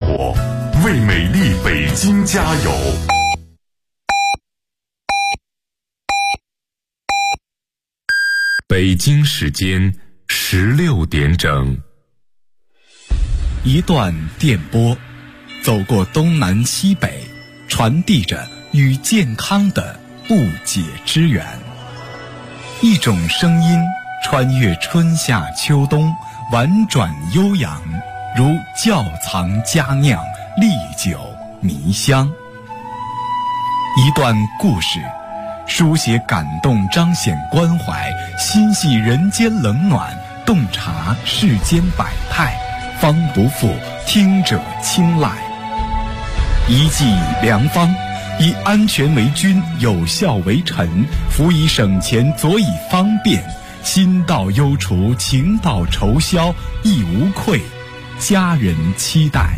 活，为美丽北京加油！北京时间16点整。 一段电波，走过东南西北，传递着与健康的不解之缘。一种声音穿越春夏秋冬，婉转悠扬，如窖藏佳酿，历久弥香。一段故事，书写感动，彰显关怀，心系人间冷暖，洞察世间百态，方不负听者青睐。一剂良方，以安全为君，有效为臣，辅以省钱，佐以方便，心到忧除，情到愁消，亦无愧，家人期待。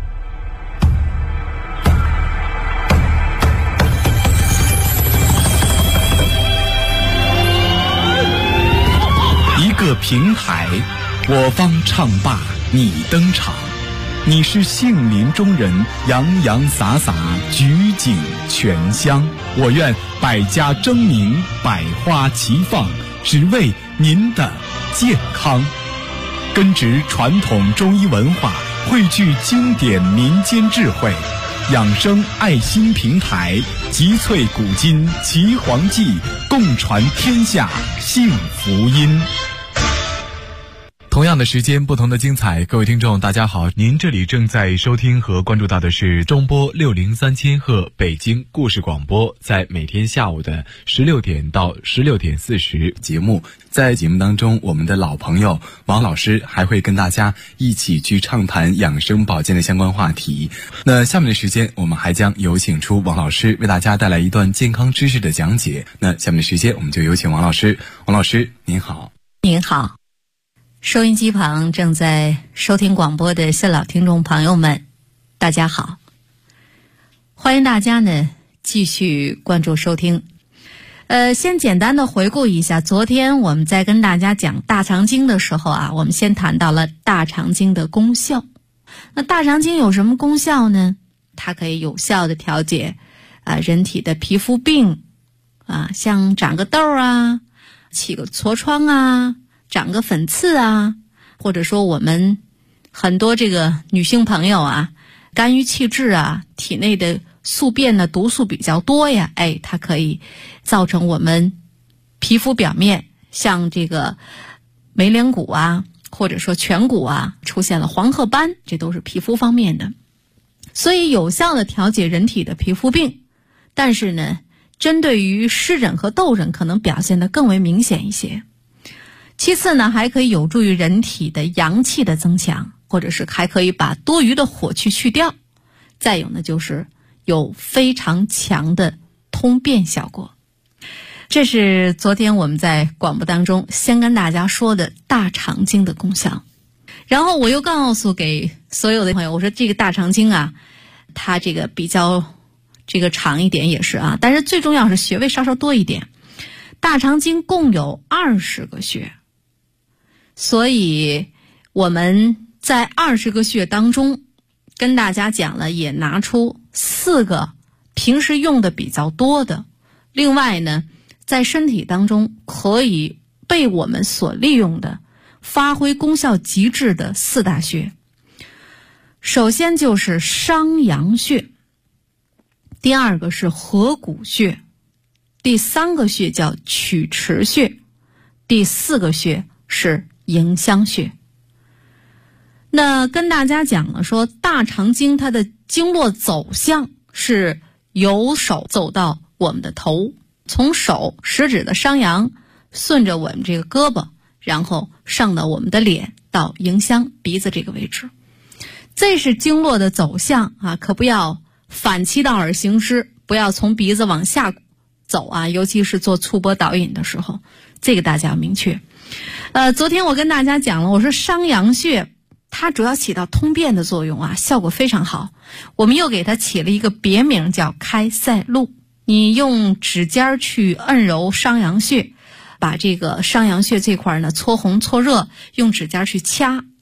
一个平台，我方唱罢你登场，你是杏林中人，洋洋洒洒，举景全香。我愿百家争鸣，百花齐放，只为您的健康。根植传统中医文化，汇聚经典民间智慧，养生爱心平台，集萃古今岐黄记，共传天下幸福音。同样的时间，不同的精彩。各位听众大家好，您这里正在收听和关注到的是中波603千赫北京故事广播，在每天下午的16点到16点40节目。在节目当中，我们的老朋友王老师还会跟大家一起去畅谈养生保健的相关话题。那下面的时间，我们还将有请出王老师为大家带来一段健康知识的讲解。那下面的时间，我们就有请王老师。王老师您好。 您好，收音机旁正在收听广播的新老听众朋友们，大家好，欢迎大家呢继续关注收听。先简单的回顾一下，昨天我们在跟大家讲大肠经的时候啊，我们先谈到了大肠经的功效。那大肠经有什么功效呢？它可以有效的调节人体的皮肤病像长个痘啊，起个痤疮啊，长个粉刺啊，或者说我们很多这个女性朋友啊，肝郁气滞啊，体内的宿便的毒素比较多呀，它可以造成我们皮肤表面像这个眉棱骨啊，或者说颧骨啊，出现了黄褐斑，这都是皮肤方面的。所以有效的调节人体的皮肤病，但是呢，针对于湿疹和痘疹可能表现得更为明显一些。其次呢，还可以有助于人体的阳气的增强，或者是还可以把多余的火气去掉。再有呢，就是有非常强的通便效果。这是昨天我们在广播当中先跟大家说的大肠经的功效。然后我又告诉给所有的朋友，我说这个大肠经啊，它这个比较这个长一点也是啊，但是最重要是穴位稍稍多一点。大肠经共有20个穴，所以我们在20个穴当中跟大家讲了，也拿出4个平时用的比较多的，另外呢，在身体当中可以被我们所利用的，发挥功效极致的4大穴。首先就是商阳穴，第2个是合谷穴，第3个穴叫曲池穴，第4个穴是迎香穴。那跟大家讲了说，大肠经它的经络走向是由手走到我们的头，从手食指的商阳顺着我们这个胳膊，然后上到我们的脸，到迎香鼻子这个位置。这是经络的走向啊，可不要反其道而行之，不要从鼻子往下走啊，尤其是做促波导引的时候，这个大家要明确。昨天我跟大家讲了，我说商阳穴它主要起到通便的作用啊，效果非常好。我们又给它起了一个别名叫开塞露。你用指尖去按揉商阳穴，把这个商阳穴这块呢搓红搓热，用指尖去掐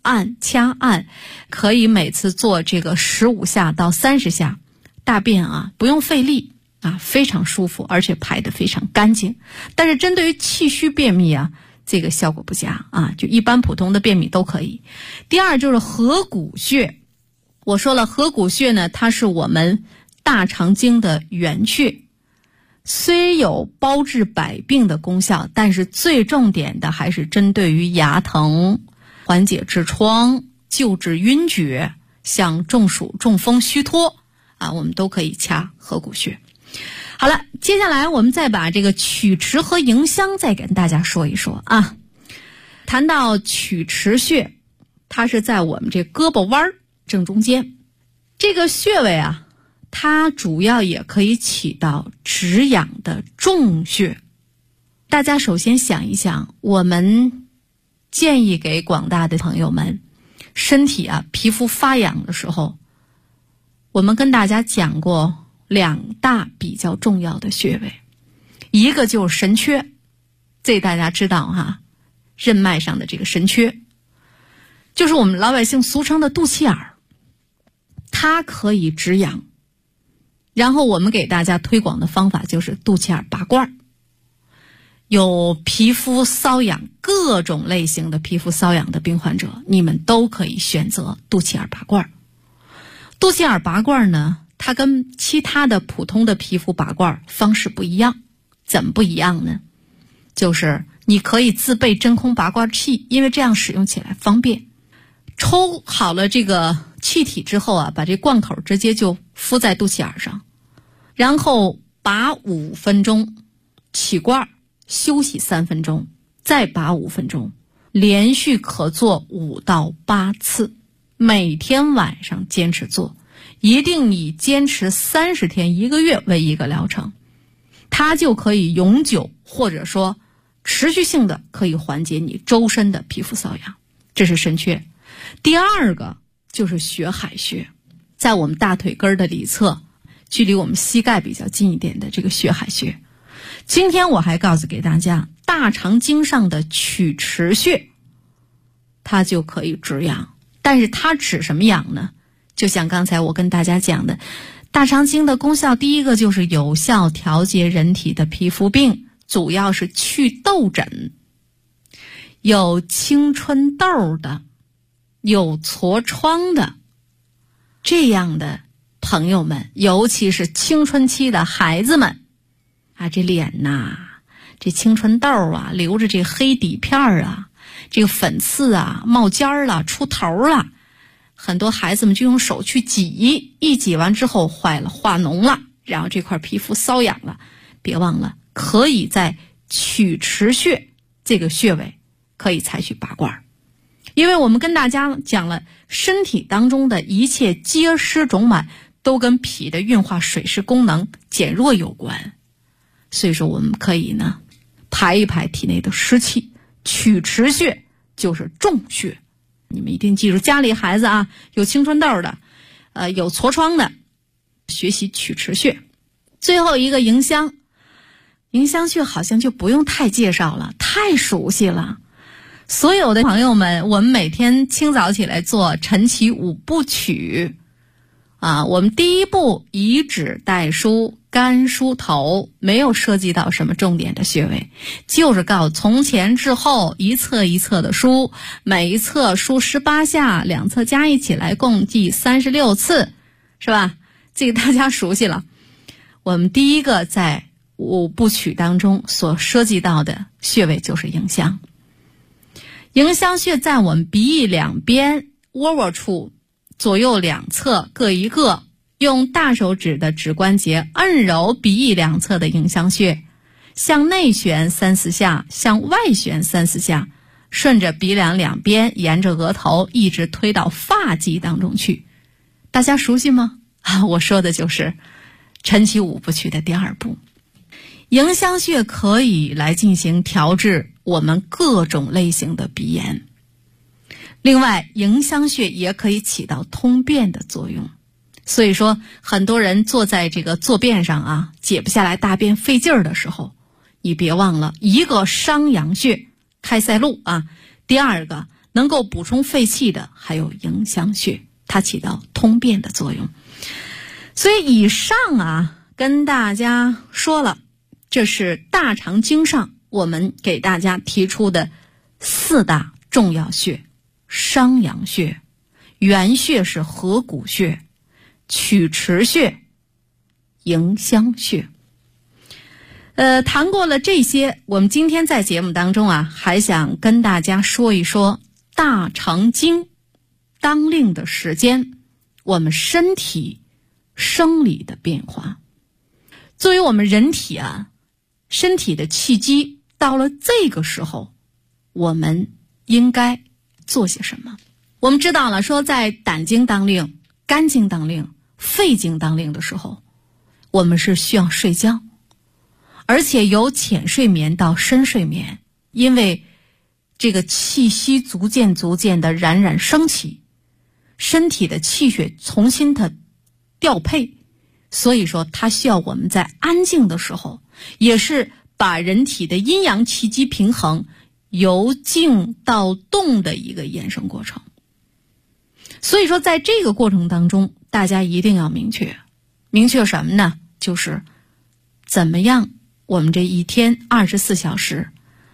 按掐按，可以每次做这个15下到30下，大便啊不用费力啊，非常舒服，而且排得非常干净。但是针对于气虚便秘啊，这个效果不佳啊，就一般普通的便秘都可以。第二就是合谷穴，我说了，合谷穴呢，它是我们大肠经的原穴，虽有包治百病的功效，但是最重点的还是针对于牙疼、缓解痔疮、救治晕厥，像中暑、中风、虚脱啊，我们都可以掐合谷穴。好了，接下来我们再把这个曲池和迎香再跟大家说一说啊。谈到曲池穴，它是在我们这胳膊弯正中间，这个穴位啊，它主要也可以起到止痒的重穴。大家首先想一想，我们建议给广大的朋友们，身体啊皮肤发痒的时候，我们跟大家讲过2大比较重要的穴位，一个就是神阙，这大家知道哈，任脉上的这个神阙，就是我们老百姓俗称的肚脐眼儿，它可以止痒。然后我们给大家推广的方法就是肚脐眼拔罐。有皮肤瘙痒，各种类型的皮肤瘙痒的病患者，你们都可以选择肚脐眼拔罐。肚脐眼拔罐呢，它跟其他的普通的皮肤拔罐方式不一样。怎么不一样呢？就是你可以自备真空拔罐器，因为这样使用起来方便。抽好了这个气体之后啊，把这罐口直接就敷在肚脐眼上，然后拔5分钟，起罐，休息3分钟，再拔5分钟，连续可做5到8次，每天晚上坚持做，一定以坚持30天1个月为一个疗程，它就可以永久或者说持续性的可以缓解你周身的皮肤瘙痒。这是神阙。第二个就是血海穴，在我们大腿根的里侧，距离我们膝盖比较近一点的这个血海穴。今天我还告诉给大家，大肠经上的曲池穴，它就可以止痒。但是它止什么痒呢？就像刚才我跟大家讲的，大肠经的功效，第一个就是有效调节人体的皮肤病，主要是去痘疹。有青春痘的，有痤疮的，这样的朋友们，尤其是青春期的孩子们啊，这脸呐，这青春痘啊，留着这黑底片啊，这个粉刺啊，冒尖了，出头了，很多孩子们就用手去挤，一挤完之后坏了，化脓了，然后这块皮肤瘙痒了。别忘了，可以在曲池穴这个穴位可以采取拔罐。因为我们跟大家讲了，身体当中的一切结湿肿满都跟脾的运化水湿功能减弱有关，所以说我们可以呢排一排体内的湿气。曲池穴就是重穴，你们一定记住，家里孩子啊有青春痘的，有痤疮的，学习曲池穴。最后一个迎香，迎香穴好像就不用太介绍了，太熟悉了。所有的朋友们，我们每天清早起来做晨起5部曲啊，我们第一步以指代梳，干梳头，没有涉及到什么重点的穴位，就是告诉从前至后一侧一侧的梳，每一侧梳18下，两侧加一起来共计36次，是吧？这个大家熟悉了。我们第一个在5部曲当中所涉及到的穴位就是迎香。迎香穴在我们鼻翼两边窝窝处，左右两侧各一个，用大手指的指关节按揉鼻翼两侧的迎香穴，向内旋3-4下，向外旋3-4下，顺着鼻梁两边，沿着额头一直推到发际当中去。大家熟悉吗？我说的就是晨起5部曲的第2步。迎香穴可以来进行调治我们各种类型的鼻炎。另外，迎香穴也可以起到通便的作用。所以说，很多人坐在这个坐便上啊，解不下来大便费劲儿的时候，你别忘了，一个商阳穴开塞露啊，第二个能够补充废气的还有迎香穴，它起到通便的作用。所以以上跟大家说了，这是大肠经上我们给大家提出的4大重要穴：商阳穴、原穴是合谷穴、曲池穴、迎香穴。谈过了这些，我们今天在节目当中还想跟大家说一说大肠经当令的时间，我们身体生理的变化。作为我们人体身体的气机到了这个时候，我们应该做些什么？我们知道了，说在胆经当令、肝经当令、肺经当令的时候，我们是需要睡觉，而且由浅睡眠到深睡眠，因为这个气息逐渐的冉冉升起，身体的气血重新的调配，所以说它需要我们在安静的时候，也是把人体的阴阳气机平衡由静到动的一个衍生过程。所以说在这个过程当中，大家一定要明确什么呢？就是怎么样我们这一天24小时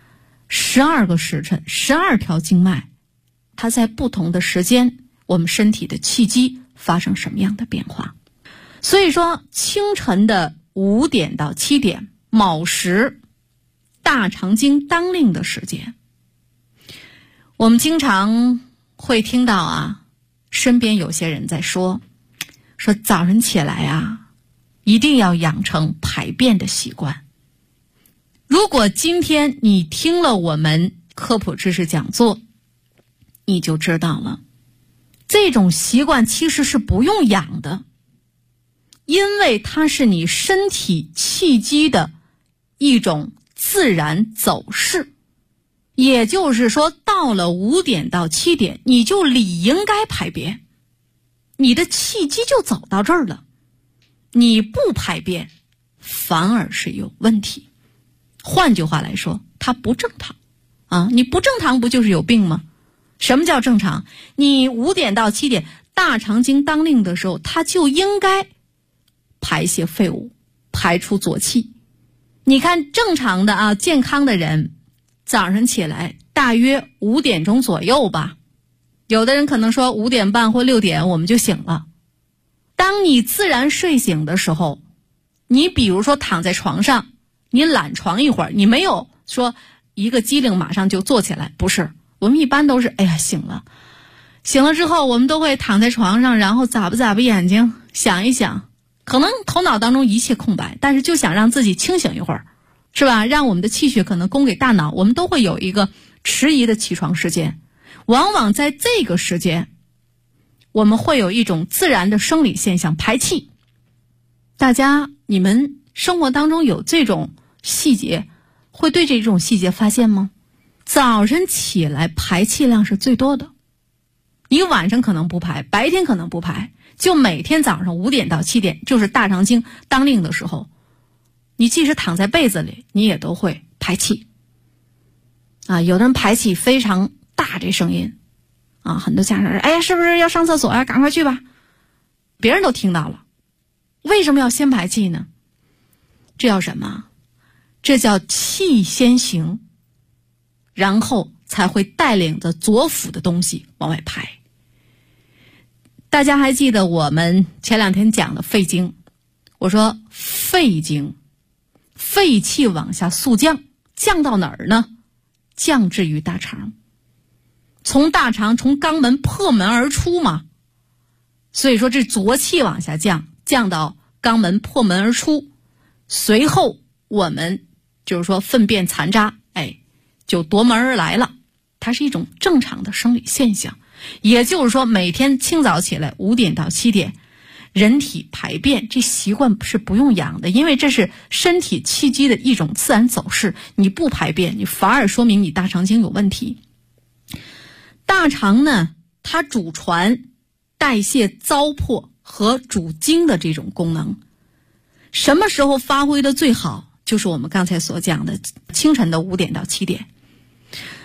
12个时辰12条经脉，它在不同的时间，我们身体的气机发生什么样的变化。所以说清晨的5点到7点卯时，大肠经当令的时间，我们经常会听到身边有些人在说早晨起来一定要养成排便的习惯。如果今天你听了我们科普知识讲座，你就知道了，这种习惯其实是不用养的，因为它是你身体气机的一种自然走势。也就是说，到了5点到7点，你就理应该排便，你的气机就走到这儿了。你不排便，反而是有问题。换句话来说，它不正常你不正常不就是有病吗？什么叫正常？你5点到7点大肠经当令的时候，它就应该排泄废物，排出浊气。你看正常的健康的人，早上起来大约5点钟左右吧，有的人可能说5点半或6点我们就醒了。当你自然睡醒的时候，你比如说躺在床上，你懒床一会儿，你没有说一个机灵马上就坐起来，不是，我们一般都是醒了之后，我们都会躺在床上，然后眨巴眼睛，想一想，可能头脑当中一切空白，但是就想让自己清醒一会儿，是吧？让我们的气血可能供给大脑，我们都会有一个迟疑的起床时间。往往在这个时间，我们会有一种自然的生理现象，排气。大家你们生活当中有这种细节，会对这种细节发现吗？早晨起来排气量是最多的，你晚上可能不排，白天可能不排，就每天早上5点到7点，就是大肠经当令的时候，你即使躺在被子里，你也都会排气有的人排气非常大，这声音很多家长说是不是要上厕所赶快去吧，别人都听到了。为什么要先排气呢？这叫什么？这叫气先行，然后才会带领着左腑的东西往外排。大家还记得我们前2天讲的肺经，我说肺经肺气往下速降，降到哪儿呢？降至于大肠，从大肠从肛门破门而出嘛，所以说这浊气往下降，降到肛门破门而出，随后我们就是说粪便残渣就夺门而来了，它是一种正常的生理现象。也就是说每天清早起来5点到7点人体排便，这习惯是不用养的，因为这是身体气机的一种自然走势，你不排便，你反而说明你大肠经有问题。大肠呢，它主传代谢糟粕和主精的这种功能，什么时候发挥的最好？就是我们刚才所讲的清晨的5点到7点。那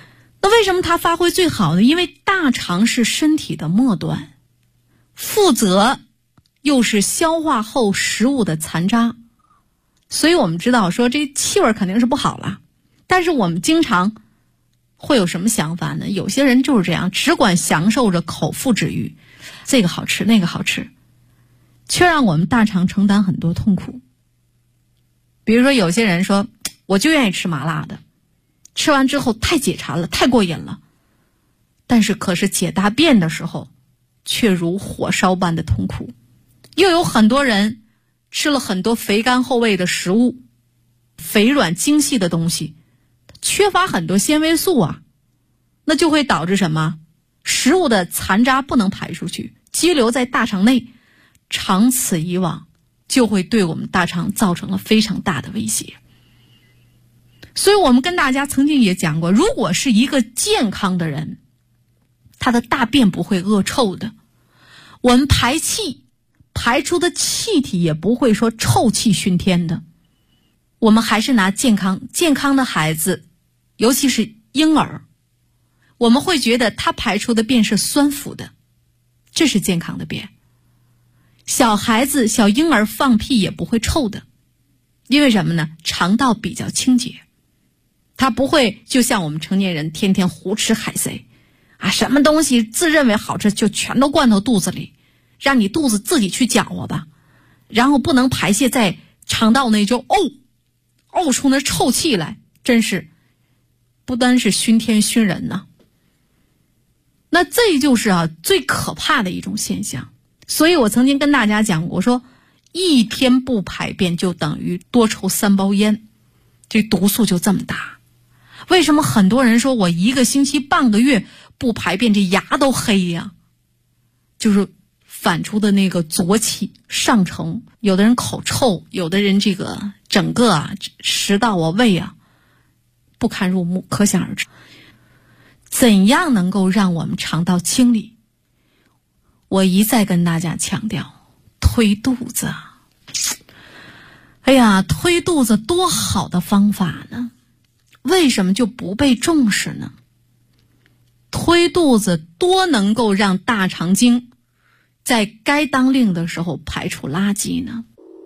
那为什么它发挥最好呢？因为大肠是身体的末端，负责又是消化后食物的残渣，所以我们知道说这气味肯定是不好了。但是我们经常会有什么想法呢？有些人就是这样，只管享受着口腹之欲，这个好吃那个好吃，却让我们大肠承担很多痛苦。比如说有些人说我就愿意吃麻辣的，吃完之后太解馋了，太过瘾了，但是可是解大便的时候却如火烧般的痛苦。又有很多人吃了很多肥甘厚味的食物，肥软精细的东西，缺乏很多纤维素啊，那就会导致什么？食物的残渣不能排出去，积留在大肠内，长此以往就会对我们大肠造成了非常大的威胁。所以我们跟大家曾经也讲过，如果是一个健康的人，他的大便不会恶臭的，我们排气排出的气体也不会说臭气熏天的。我们还是拿健康的孩子，尤其是婴儿，我们会觉得他排出的便是酸腐的，这是健康的便。小孩子小婴儿放屁也不会臭的，因为什么呢？肠道比较清洁，他不会就像我们成年人天天胡吃海塞啊，什么东西自认为好吃就全都灌到肚子里，让你肚子自己去搅和吧，然后不能排泄在肠道内就呕出那臭气来，真是不单是熏天熏人呐。那这就是最可怕的一种现象。所以我曾经跟大家讲过，我说一天不排便就等于多抽3包烟，这毒素就这么大。为什么很多人说我1个星期半个月不排便这牙都黑呀？就是反出的那个浊气上乘，有的人口臭，有的人这个整个食道胃不堪入目，可想而知。怎样能够让我们肠道清理？我一再跟大家强调，推肚子。哎呀，推肚子多好的方法呢，为什么就不被重视呢？推肚子多能够让大肠经在该当令的时候排出垃圾呢？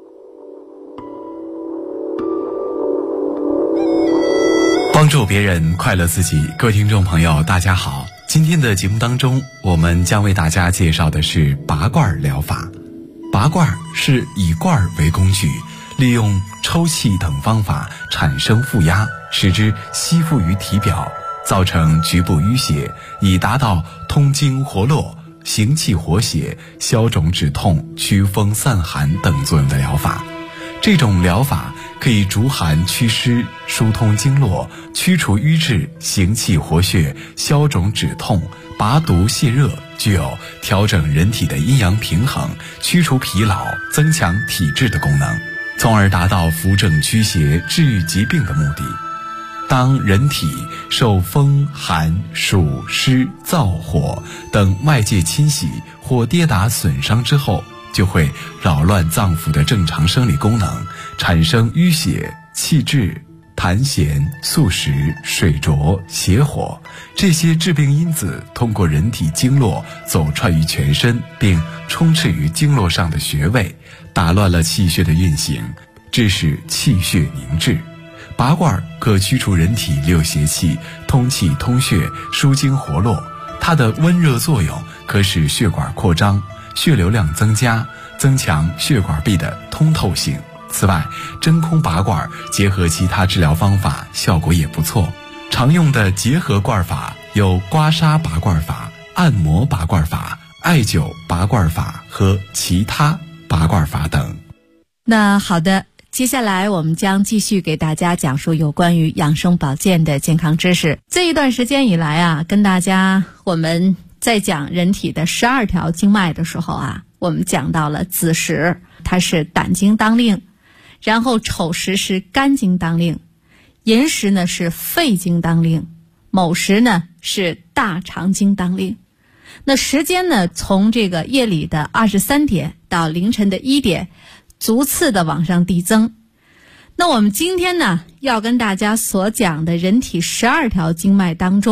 帮助别人，快乐自己。各位听众朋友大家好，今天的节目当中，我们将为大家介绍的是拔罐疗法。拔罐是以罐为工具，利用抽气等方法产生负压，使之吸附于体表，造成局部淤血，以达到通经活络、行气活血、消肿止痛、驱风散寒等作用的疗法。这种疗法可以逐寒祛湿、疏通经络、驱除瘀滞、行气活血、消肿止痛、拔毒泻热，具有调整人体的阴阳平衡、驱除疲劳、增强体质的功能，从而达到扶正驱邪、治愈疾病的目的。当人体受风、寒、暑、湿、燥、火等外界侵袭或跌打损伤之后，就会扰乱脏腑的正常生理功能，产生淤血、气滞、痰涎、宿食、水浊、邪火，这些致病因子通过人体经络走串于全身，并充斥于经络上的穴位，打乱了气血的运行，致使气血凝滞。拔罐可驱除人体六邪气，通气通血，疏经活络。它的温热作用可使血管扩张，血流量增加，增强血管壁的通透性。此外，真空拔罐结合其他治疗方法，效果也不错。常用的结合罐法有刮痧拔罐法、按摩拔罐法、艾灸拔罐法和其他拔罐法等。 那好的，接下来我们将继续给大家讲述有关于养生保健的健康知识。这一段时间以来跟大家我们在讲人体的12条经脉的时候我们讲到了子时，它是胆经当令，然后丑时是肝经当令，寅时呢是肺经当令，卯时呢是大肠经当令。那时间呢，从这个夜里的23点到凌晨的1点，逐次的往上递增。那我们今天呢，要跟大家所讲的人体12条经脉当中，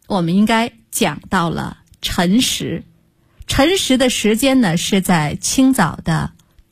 我们应该讲到了晨时。晨时的时间呢，是在清早的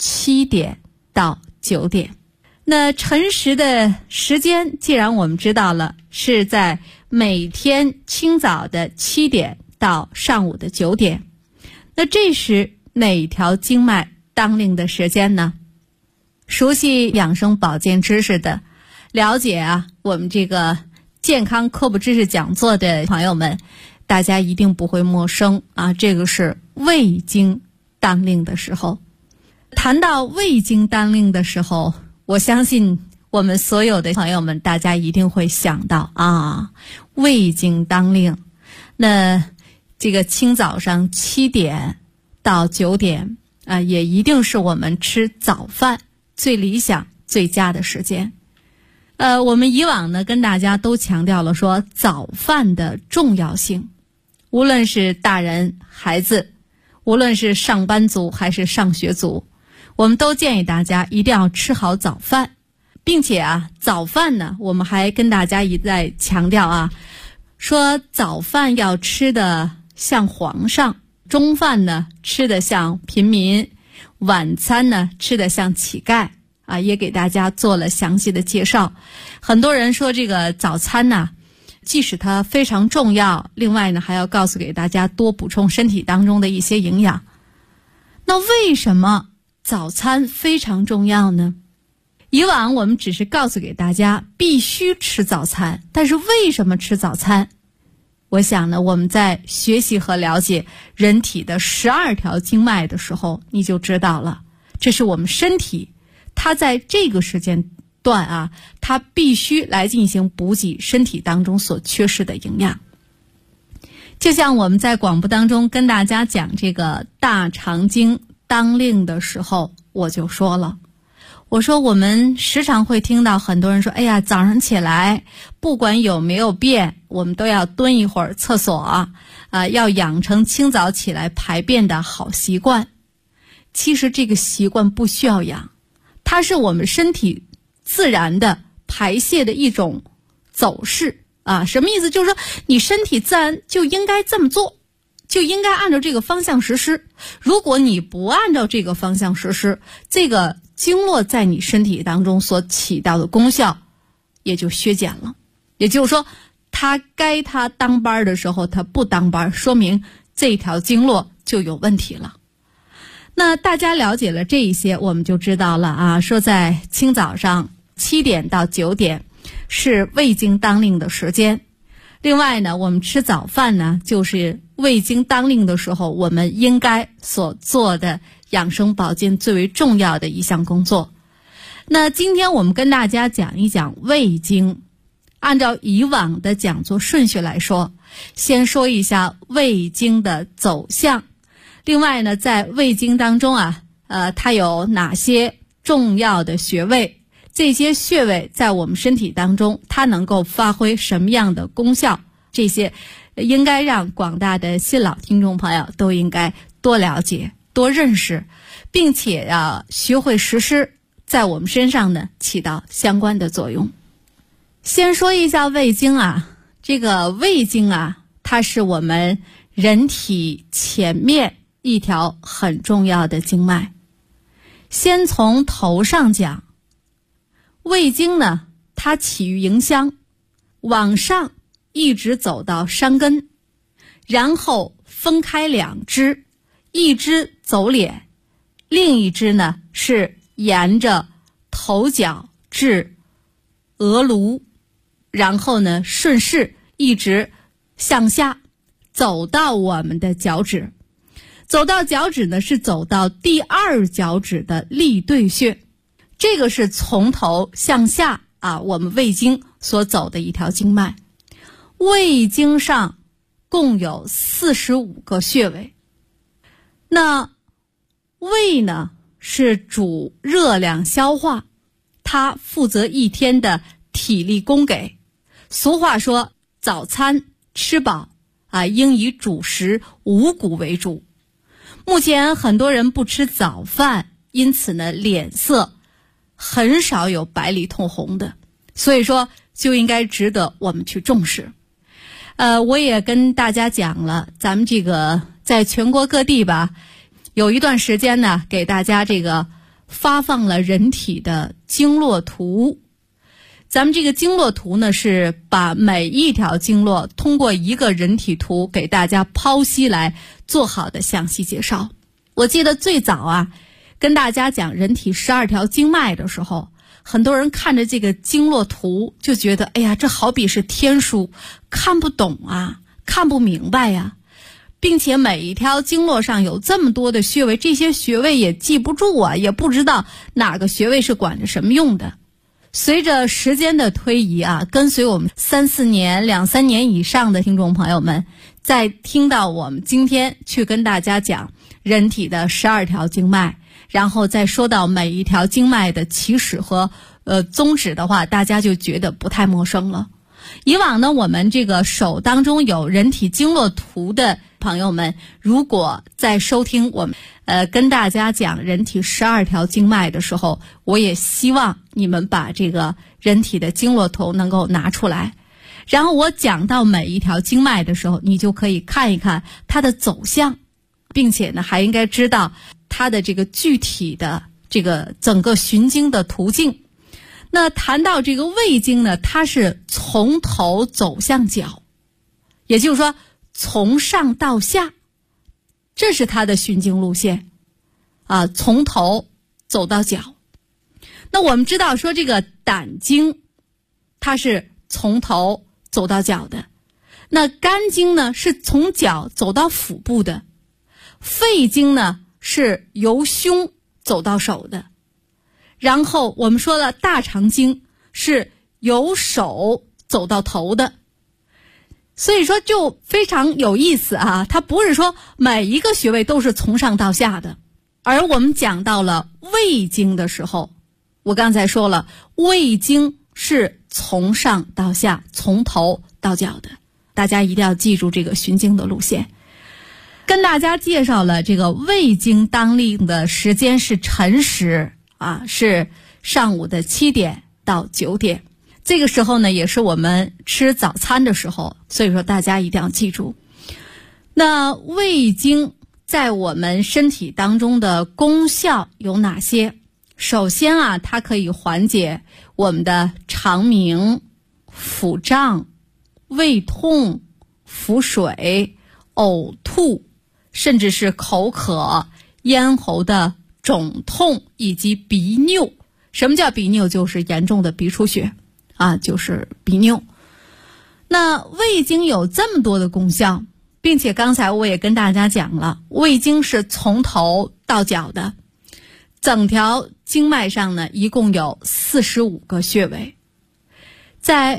7点到9点。那晨时的时间，既然我们知道了是在每天清早的7点到上午的9点，那这是哪条经脉当令的时间呢？熟悉养生保健知识的，了解我们这个健康科普知识讲座的朋友们，大家一定不会陌生这个是胃经当令的时候。谈到胃经当令的时候，我相信我们所有的朋友们，大家一定会想到胃经当令，那这个清早上7点到9点也一定是我们吃早饭最理想最佳的时间。我们以往呢跟大家都强调了说早饭的重要性，无论是大人孩子，无论是上班族还是上学族，我们都建议大家一定要吃好早饭，并且早饭呢我们还跟大家一再强调说早饭要吃的像皇上，中饭呢吃的像平民，晚餐呢吃的像乞丐也给大家做了详细的介绍。很多人说这个早餐呢即使它非常重要，另外呢还要告诉给大家多补充身体当中的一些营养。那为什么早餐非常重要呢？以往我们只是告诉给大家必须吃早餐，但是为什么吃早餐？我想呢我们在学习和了解人体的12条经脉的时候，你就知道了，这是我们身体它在这个时间段它必须来进行补给身体当中所缺失的营养。就像我们在广播当中跟大家讲这个大肠经当令的时候，我就说了，我说我们时常会听到很多人说，哎呀，早上起来不管有没有便，我们都要蹲一会儿厕所要养成清早起来排便的好习惯。其实这个习惯不需要养，它是我们身体自然的排泄的一种走势什么意思？就是说你身体自然就应该这么做，就应该按照这个方向实施。如果你不按照这个方向实施，这个经络在你身体当中所起到的功效也就削减了。也就是说它当班的时候它不当班，说明这条经络就有问题了。那大家了解了这一些，我们就知道了说在清早上7点到9点是胃经当令的时间。另外呢，我们吃早饭呢，就是胃经当令的时候我们应该所做的养生保健最为重要的一项工作。那今天我们跟大家讲一讲胃经。按照以往的讲座顺序来说，先说一下胃经的走向。另外呢，在胃经当中它有哪些重要的穴位，这些穴位在我们身体当中它能够发挥什么样的功效，这些应该让广大的新老听众朋友都应该多了解多认识，并且学会实施，在我们身上呢起到相关的作用。先说一下胃经这个胃经它是我们人体前面一条很重要的经脉。先从头上讲，胃经呢它起于迎香，往上一直走到山根，然后分开2支，一支走脸，另一支呢是沿着头角至额颅，然后呢顺势一直向下走到我们的脚趾。走到脚趾呢是走到第2脚趾的立对穴，这个是从头向下我们胃经所走的一条经脉。胃经上共有45个穴位。那胃呢是主热量消化，它负责一天的体力供给。俗话说早餐吃饱应以主食五谷为主。目前很多人不吃早饭，因此呢脸色很少有白里透红的，所以说就应该值得我们去重视。 我也跟大家讲了，咱们这个在全国各地吧，有一段时间呢，给大家这个发放了人体的经络图。咱们这个经络图呢，是把每一条经络通过一个人体图给大家剖析来做好的详细介绍。我记得最早啊，跟大家讲人体12条经脉的时候，很多人看着这个经络图就觉得，哎呀，这好比是天书，看不懂啊，看不明白呀，并且每一条经络上有这么多的穴位，这些穴位也记不住啊，也不知道哪个穴位是管着什么用的。随着时间的推移啊，跟随我们3、4年、2、3年以上的听众朋友们，在听到我们今天去跟大家讲人体的12条经脉，然后再说到每一条经脉的起始和宗旨的话，大家就觉得不太陌生了。以往呢，我们这个手当中有人体经络图的朋友们，如果在收听我们跟大家讲人体12条经脉的时候，我也希望你们把这个人体的经络图能够拿出来，然后我讲到每一条经脉的时候，你就可以看一看它的走向，并且呢还应该知道它的这个具体的这个整个循经的途径。那谈到这个胃经呢，它是从头走向脚，也就是说从上到下，这是它的循经路线啊，从头走到脚。那我们知道说这个胆经它是从头走到脚的，那肝经呢是从脚走到腹部的，肺经呢是由胸走到手的，然后我们说了大肠经是由手走到头的。所以说就非常有意思啊，它不是说每一个穴位都是从上到下的。而我们讲到了胃经的时候，我刚才说了，胃经是从上到下，从头到脚的，大家一定要记住这个循经的路线。跟大家介绍了这个胃经当令的时间是辰时啊，是上午的7点到9点，这个时候呢也是我们吃早餐的时候，所以说大家一定要记住。那胃经在我们身体当中的功效有哪些？首先啊，它可以缓解我们的肠鸣、腹胀、胃痛、腹水、呕吐，甚至是口渴、咽喉的肿痛以及鼻衄。什么叫鼻衄？就是严重的鼻出血啊，就是鼻衄。那胃经有这么多的功效，并且刚才我也跟大家讲了，胃经是从头到脚的，整条经脉上呢一共有45个穴位。在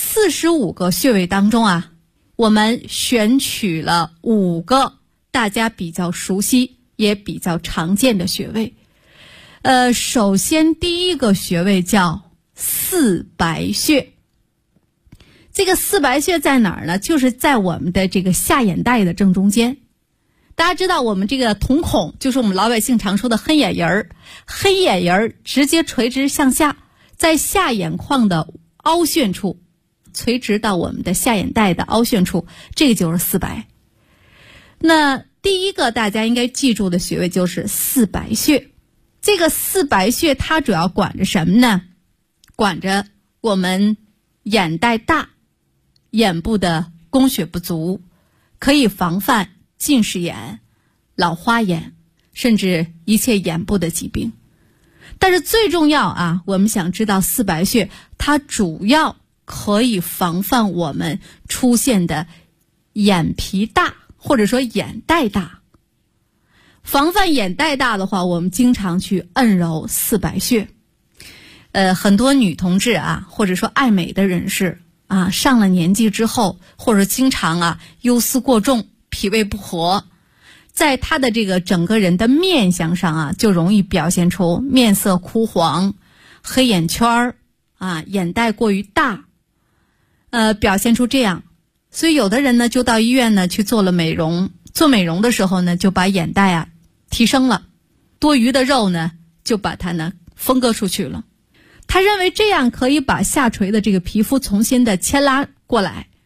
45个穴位当中啊，我们选取了5个大家比较熟悉也比较常见的穴位。首先第一个穴位叫四白穴。这个四白穴在哪儿呢？就是在我们的这个下眼袋的正中间。大家知道我们这个瞳孔就是我们老百姓常说的黑眼仁儿，黑眼仁儿直接垂直向下，在下眼眶的凹陷处，垂直到我们的下眼袋的凹陷处，这个就是四白。那第一个大家应该记住的穴位就是四白穴。这个四白穴它主要管着什么呢？管着我们眼袋大，眼部的供血不足，可以防范近视眼、老花眼，甚至一切眼部的疾病。但是最重要啊，我们想知道四白穴它主要可以防范我们出现的眼皮大，或者说眼袋大。防范眼袋大的话，我们经常去按揉四白穴。很多女同志啊，或者说爱美的人士啊，上了年纪之后，或者经常啊忧思过重，脾胃不和，在她的这个整个人的面相上啊，就容易表现出面色枯黄、黑眼圈啊，眼袋过于大，表现出这样。所以有的人呢，就到医院呢去做了美容，做美容的时候呢，就把眼袋啊提升了，多余的肉呢就把它呢分割出去了。他认为这样可以把下垂的这个皮肤重新的牵拉过来，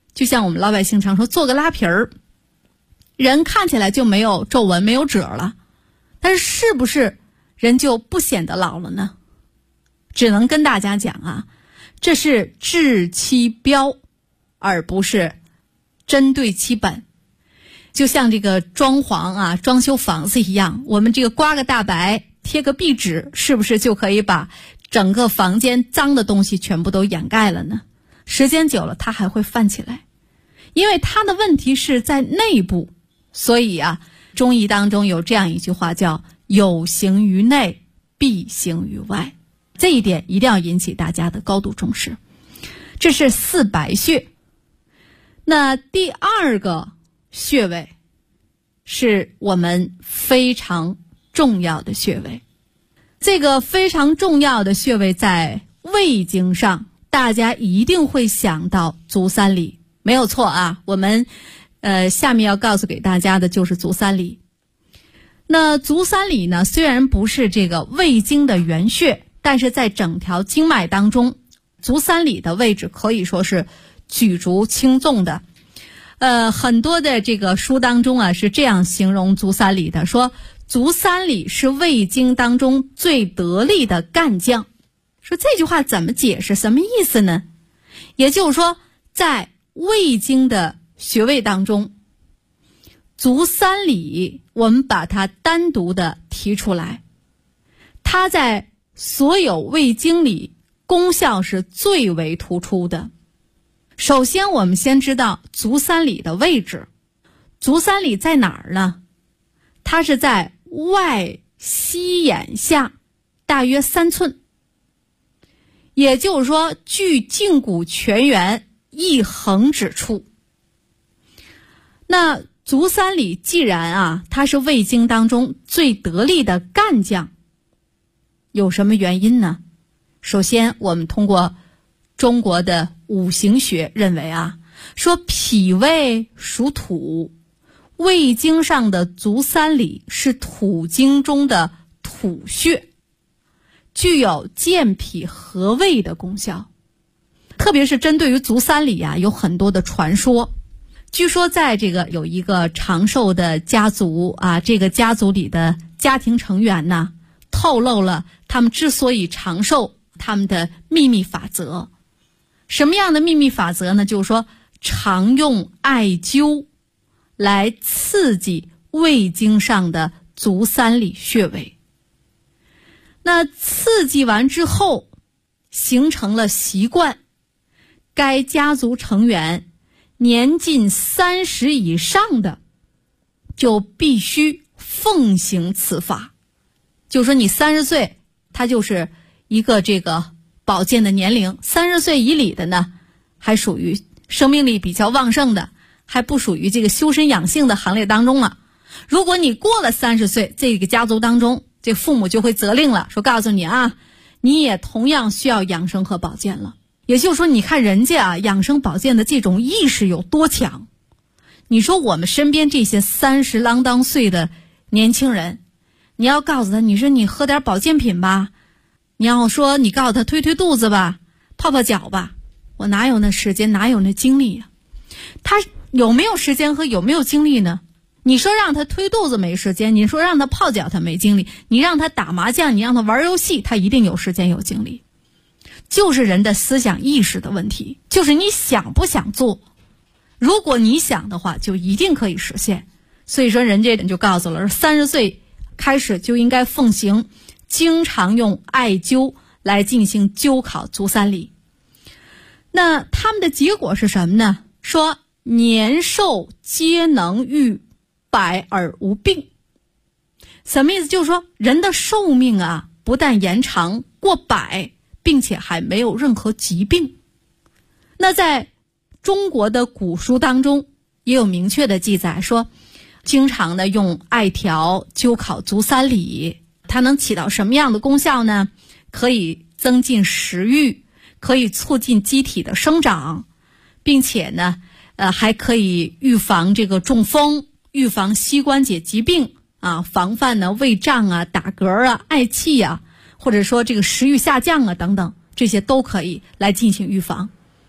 就像我们老百姓常说做个拉皮儿，人看起来就没有皱纹没有褶了，但是是不是人就不显得老了呢？只能跟大家讲啊，这是治其标而不是针对其本。就像这个装潢啊装修房子一样，我们这个刮个大白贴个壁纸，是不是就可以把整个房间脏的东西全部都掩盖了呢？时间久了它还会泛起来，因为它的问题是在内部。所以啊，中医当中有这样一句话叫有形于内，必形于外，这一点一定要引起大家的高度重视。这是四白穴。那第二个穴位是我们非常重要的穴位，这个非常重要的穴位在胃经上，大家一定会想到足三里，没有错啊。我们下面要告诉给大家的就是足三里。那足三里呢，虽然不是这个胃经的原穴，但是在整条经脉当中，足三里的位置可以说是举足轻重的。很多的这个书当中啊是这样形容足三里的，说足三里是胃经当中最得力的干将。说这句话怎么解释，什么意思呢？也就是说，在胃经的穴位当中，足三里我们把它单独的提出来，它在所有胃经里功效是最为突出的。首先我们先知道足三里的位置，足三里在哪儿呢？它是在外膝眼下大约3寸，也就是说距胫骨全缘1横指处。那足三里既然啊它是胃经当中最得力的干将，有什么原因呢？首先我们通过中国的五行学认为啊，说脾胃属土，胃经上的足三里是土经中的土穴，具有健脾和胃的功效。特别是针对于足三里啊，有很多的传说。据说在这个有一个长寿的家族啊，这个家族里的家庭成员呢，透露了他们之所以长寿他们的秘密法则。什么样的秘密法则呢？就是说常用艾灸来刺激胃经上的足三里穴位。那刺激完之后形成了习惯，该家族成员年近30以上的就必须奉行此法。就是说你30岁它就是一个这个保健的年龄，30岁以里的呢还属于生命力比较旺盛的，还不属于这个修身养性的行列当中了。如果你过了30岁，这个家族当中这父母就会责令了，说告诉你啊，你也同样需要养生和保健了。也就是说你看人家啊养生保健的这种意识有多强。你说我们身边这些30啷当岁的年轻人，你要告诉他，你说你喝点保健品吧，你要说你告诉他推推肚子吧，泡泡脚吧，我哪有那时间，哪有那精力呀？他有没有时间和有没有精力呢？你说让他推肚子没时间，你说让他泡脚他没精力，你让他打麻将，你让他玩游戏，他一定有时间有精力。就是人的思想意识的问题，就是你想不想做。如果你想的话，就一定可以实现。所以说人这人就告诉了，30岁开始就应该奉行经常用艾灸来进行灸考足三里。那他们的结果是什么呢？说年寿皆能愈，百而无病。什么意思？就是说人的寿命啊不但延长过100，并且还没有任何疾病。那在中国的古书当中也有明确的记载，说经常的用艾条灸考足三里，它能起到什么样的功效呢？可以增进食欲，可以促进机体的生长，并且呢还可以预防这个中风，预防膝关节疾病啊，防范呢胃胀啊、打嗝啊、嗳气啊，或者说这个食欲下降啊等等，这些都可以来进行预防。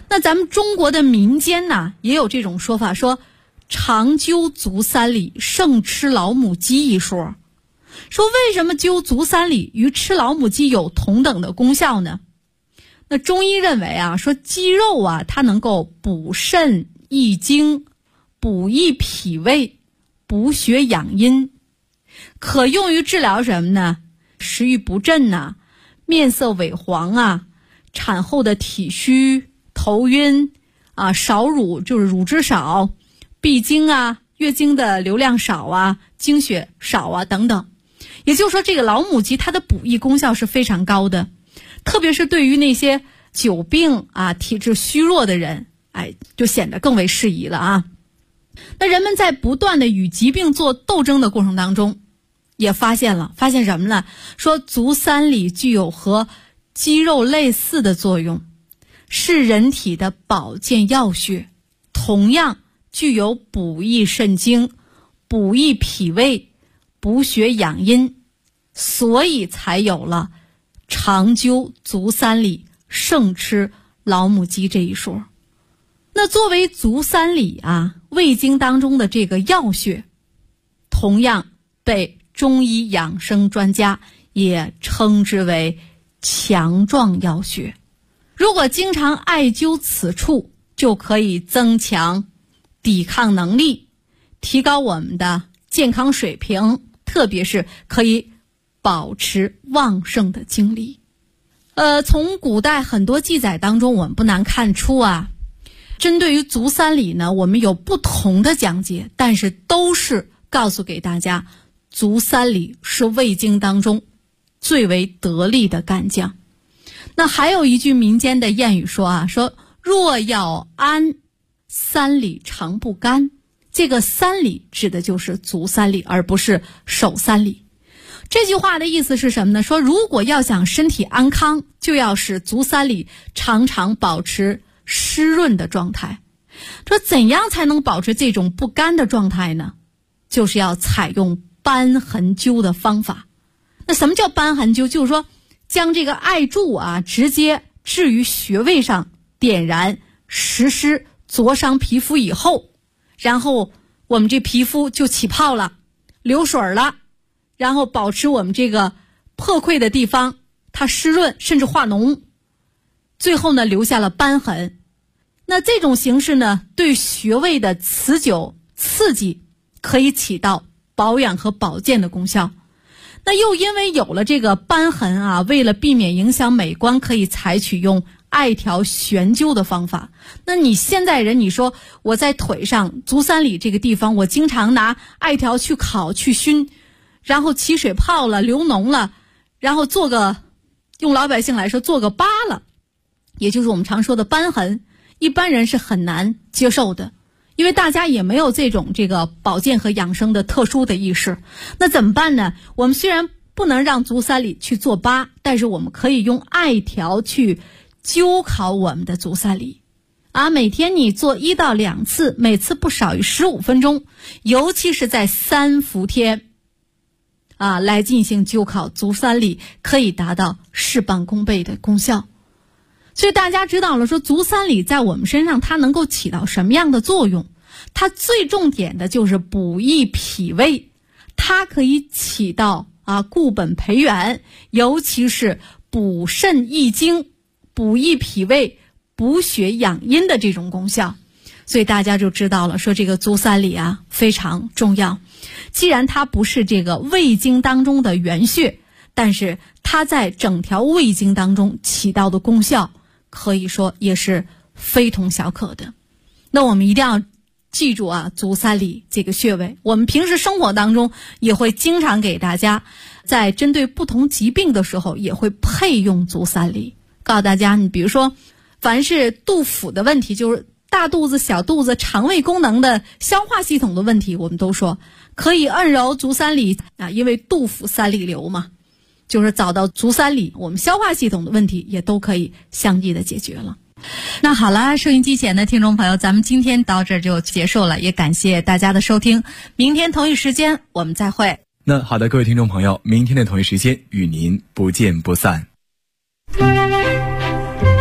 那咱们中国的民间呢，也有这种说法，说常灸足三里胜吃老母鸡一说。说为什么灸足三里与吃老母鸡有同等的功效呢？那中医认为啊，说鸡肉啊，它能够补肾益精，补益脾胃，补血养阴，可用于治疗什么呢？食欲不振呐，面色萎黄啊，产后的体虚、头晕啊，少乳就是乳汁少，闭经啊，月经的流量少啊，经血少啊等等。也就是说，这个老母鸡它的补益功效是非常高的，特别是对于那些久病啊、体质虚弱的人，就显得更为适宜了啊。那人们在不断的与疾病做斗争的过程当中，也发现什么呢？说足三里具有和鸡肉类似的作用，是人体的保健药穴，同样具有补益肾精、补益脾胃、补血养阴，所以才有了常灸足三里胜吃老母鸡这一说。那作为足三里啊，胃经当中的这个药穴，同样被中医养生专家也称之为强壮药穴。如果经常艾灸此处，就可以增强抵抗能力，提高我们的健康水平，特别是可以保持旺盛的精力。从古代很多记载当中，我们不难看出啊，针对于足三里呢，我们有不同的讲解，但是都是告诉给大家，足三里是胃经当中最为得力的干将。那还有一句民间的谚语说啊，说若要安，三里常不干。这个三里指的就是足三里，而不是手三里。这句话的意思是什么呢？说如果要想身体安康，就要使足三里常常保持湿润的状态。说怎样才能保持这种不干的状态呢？就是要采用瘢痕灸的方法。那什么叫瘢痕灸？就是说将这个艾柱啊直接置于穴位上，点燃实施灼伤皮肤以后，然后我们这皮肤就起泡了，流水了，然后保持我们这个破溃的地方它湿润甚至化脓，最后呢留下了瘢痕。那这种形式呢，对穴位的持久刺激可以起到保养和保健的功效。那又因为有了这个瘢痕啊，为了避免影响美观，可以采取用艾条悬灸的方法。那你现在人，你说我在腿上足三里这个地方，我经常拿艾条去烤去熏，然后起水泡了，流脓了，然后做个，用老百姓来说做个疤了，也就是我们常说的瘢痕，一般人是很难接受的，因为大家也没有这个保健和养生的特殊的意识。那怎么办呢？我们虽然不能让足三里去做疤，但是我们可以用艾条去灸烤我们的足三里啊。每天你做1到2次，每次不少于15分钟，尤其是在3伏天啊来进行灸烤足三里，可以达到事半功倍的功效。所以大家知道了，说足三里在我们身上它能够起到什么样的作用？它最重点的就是补益脾胃，它可以起到固本培元，尤其是补肾益精、补益脾胃、补血养阴的这种功效。所以大家就知道了，说这个足三里啊非常重要。既然它不是这个胃经当中的原穴，但是它在整条胃经当中起到的功效可以说也是非同小可的。那我们一定要记住啊，足三里这个穴位，我们平时生活当中也会经常给大家在针对不同疾病的时候也会配用足三里，告诉大家，你比如说凡是肚腹的问题，就是大肚子小肚子肠胃功能的消化系统的问题，我们都说可以按揉足三里啊，因为肚腹三里流嘛，就是找到足三里，我们消化系统的问题也都可以相继的解决了。那好了，收音机前的听众朋友，咱们今天到这儿就结束了，也感谢大家的收听，明天同一时间我们再会。 那好的，各位听众朋友，明天的同一时间与您不见不散。 香飘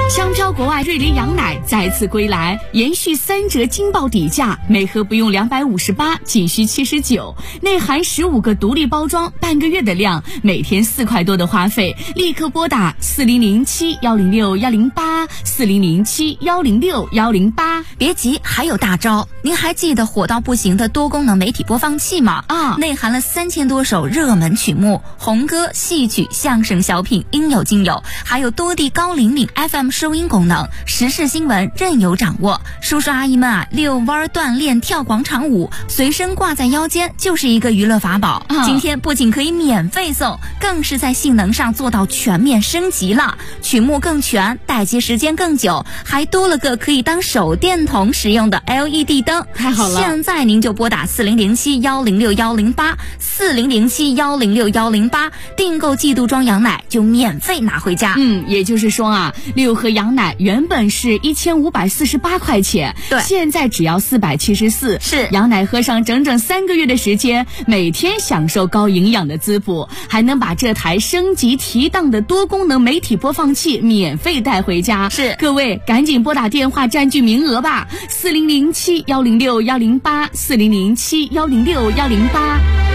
销国外瑞麟羊奶再次归来，延续3折惊爆底价，每盒不用258，仅需79，内含15个独立包装，半个月的量，每天4块多的花费，立刻拨打4007-106-108，4007-106-108。 别急，还有大招！您还记得火到不行的多功能媒体播放器吗？内含了3000多首热门曲目，红歌、戏曲、相声、小品应有尽有，还有多地高灵敏 FM 收音功能，时事新闻任由掌握。叔叔阿姨们啊，遛弯、锻炼、跳广场舞，随身挂在腰间就是一个娱乐法宝。今天不仅可以免费送，更是在性能上做到全面升级了，曲目更全，待机时间更久，还多了个可以当手电筒使用的 LED 灯。 太好了！ 现在您就拨打4007-106-108，4007-106-108，订购季度装羊奶就免费拿回家。 也就是说啊，6盒羊奶原本是1548块钱， 对， 现在只要474。 是， 羊奶喝上整整3个月的时间，每天享受高营养的滋补，还能把这台升级提档的多功能媒体播放器免费带回家。 是， 各位赶紧拨打电话占据名额吧，4007-106-108，4007-106-108。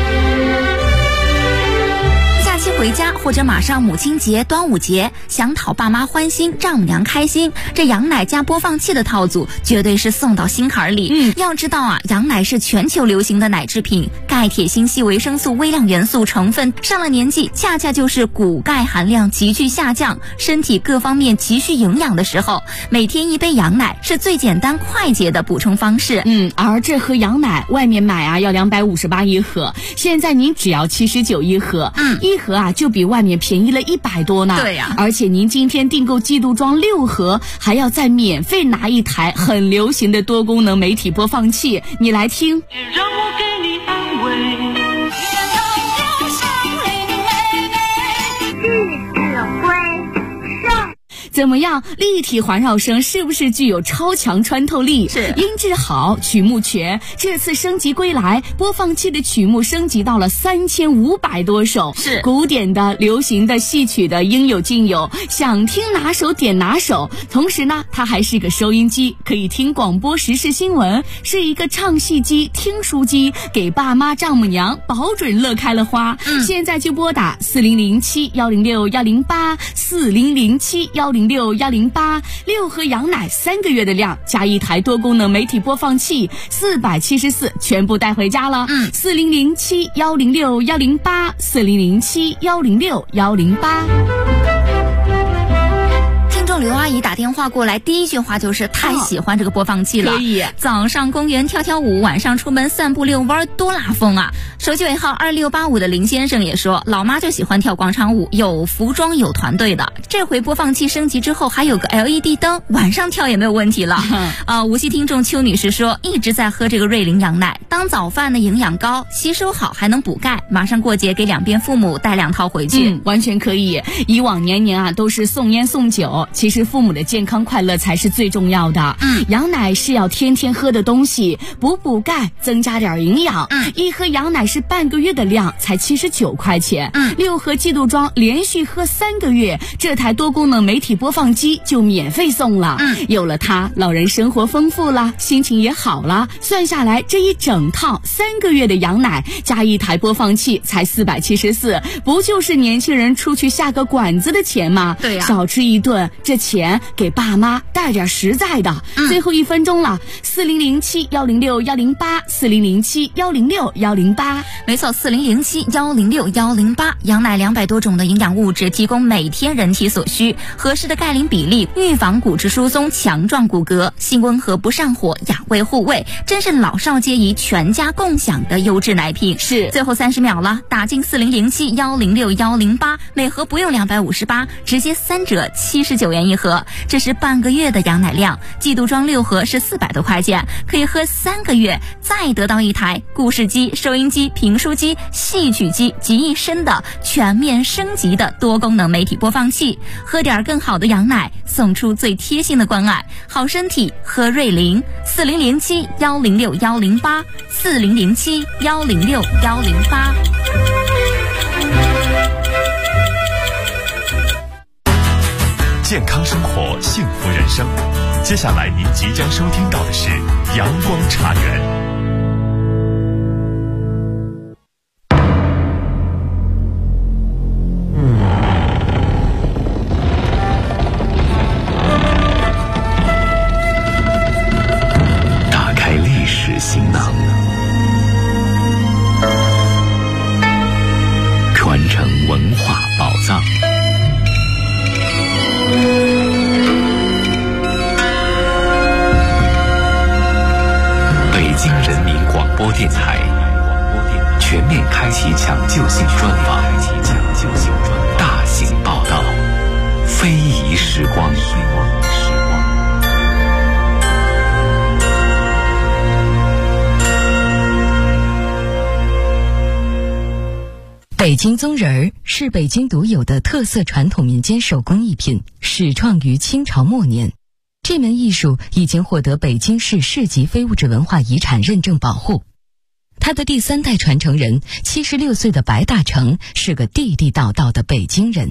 假期回家或者马上母亲节、端午节，想讨爸妈欢心，丈母娘开心，这羊奶加播放器的套组绝对是送到心坎里。要知道啊，羊奶是全球流行的奶制品，钙、铁、锌、硒、维生素、微量元素成分，上了年纪恰恰就是骨钙含量急剧下降，身体各方面急需营养的时候，每天一杯羊奶是最简单快捷的补充方式。 而这盒羊奶外面买啊要258一盒，现在您只要79一盒，一盒啊就比外面便宜了100多呢。 对呀， 而且您今天订购季度装6盒，还要再免费拿一台很流行的多功能媒体播放器。你来听。 让我给你安慰， 怎么样？立体环绕声是不是具有超强穿透力？ 是， 音质好，曲目全。这次升级归来，播放器的曲目升级到了3500多首， 是古典的、流行的、戏曲的应有尽有，想听哪首点哪首。同时呢，它还是个收音机，可以听广播时事新闻，是一个唱戏机、听书机，给爸妈丈母娘保准乐开了花。现在就拨打4007-106-108， 4007-106-108，6盒羊奶3个月的量，加一台多功能媒体播放器，474全部带回家了。4007-106-108， 4007-106-108。 刘阿姨打电话过来，第一句话就是太喜欢这个播放器了。 可以， 早上公园跳跳舞，晚上出门散步遛弯，多拉风啊！手机尾号2685的林先生也说，老妈就喜欢跳广场舞，有服装有团队的。这回播放器升级之后，还有个 LED 灯，晚上跳也没有问题了。无锡听众邱女士说，一直在喝这个瑞麟羊奶，当早饭呢，营养高，吸收好，还能补钙。马上过节给2边父母带2套回去， 完全可以。以往年年啊都是送烟送酒，其实父母的健康快乐才是最重要的。羊奶是要天天喝的东西，补钙，增加点营养。一盒羊奶是半个月的量，才79块钱。6盒季度装，连续喝3个月，这台多功能媒体播放机就免费送了。有了它，老人生活丰富了，心情也好了。算下来，这一整套3个月的羊奶加一台播放器才474，不就是年轻人出去下个馆子的钱吗？ 对呀， 少吃一顿，这钱给爸妈带点实在的。最后1分钟了，4007-106-108， 4007-106-108。 没错，4007-106-108。羊奶200多种的营养物质，提供每天人体所需，合适的钙磷比例，预防骨质疏松，强壮骨骼，性温和不上火，养胃护胃，真是老少皆宜，全家共享的优质奶品。 是， 最后30秒了，打进4007-106-108，每盒不用258，直接3折79元一盒。这是半个月的羊奶量，季度装6盒是400多块钱，可以喝3个月，再得到一台故事机、收音机、评书机、戏曲机集一身的全面升级的多功能媒体播放器。喝点更好的羊奶，送出最贴心的关爱，好身体喝瑞麟。4007-106-108， 4007-106-108。 健健康生活，幸福人生。接下来您即将收听到的是阳光茶园。 打开历史行囊，传承文化宝藏。北京人民广播电台全面开启抢救性专访，大型报道，非遗时光。 北京宗人儿是北京独有的特色传统民间手工艺品，始创于清朝末年。这门艺术已经获得北京市市级非物质文化遗产认证保护。他的第3代传承人76岁的白大成是个地地道道的北京人。